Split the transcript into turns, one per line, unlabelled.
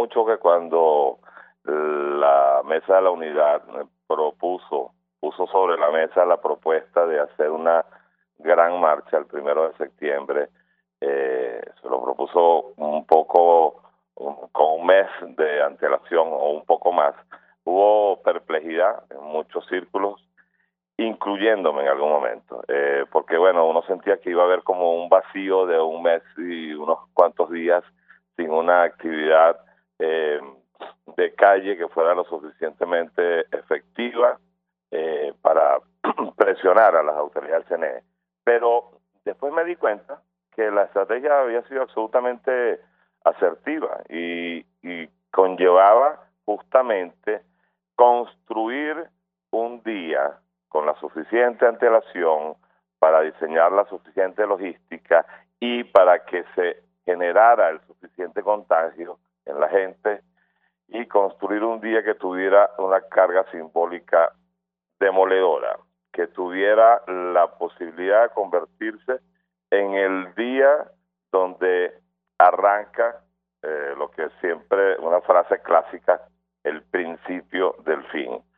mucho que cuando la Mesa de la Unidad puso sobre la mesa la propuesta de hacer una gran marcha el 1 de septiembre. Se lo propuso con un mes de antelación o un poco más. Hubo perplejidad en muchos círculos, incluyéndome en algún momento, porque bueno, uno sentía que iba a haber como un vacío de un mes y unos cuantos días sin una actividad de calle que fuera lo suficientemente efectiva para presionar a las autoridades del CNE. Pero después me di cuenta que la estrategia había sido absolutamente asertiva y conllevaba justamente construir un día con la suficiente antelación para diseñar la suficiente logística y para que se generara el suficiente contagio en la gente, y construir un día que tuviera una carga simbólica demoledora, que tuviera la posibilidad de convertirse en el día donde arranca lo que siempre, una frase clásica, el principio del fin.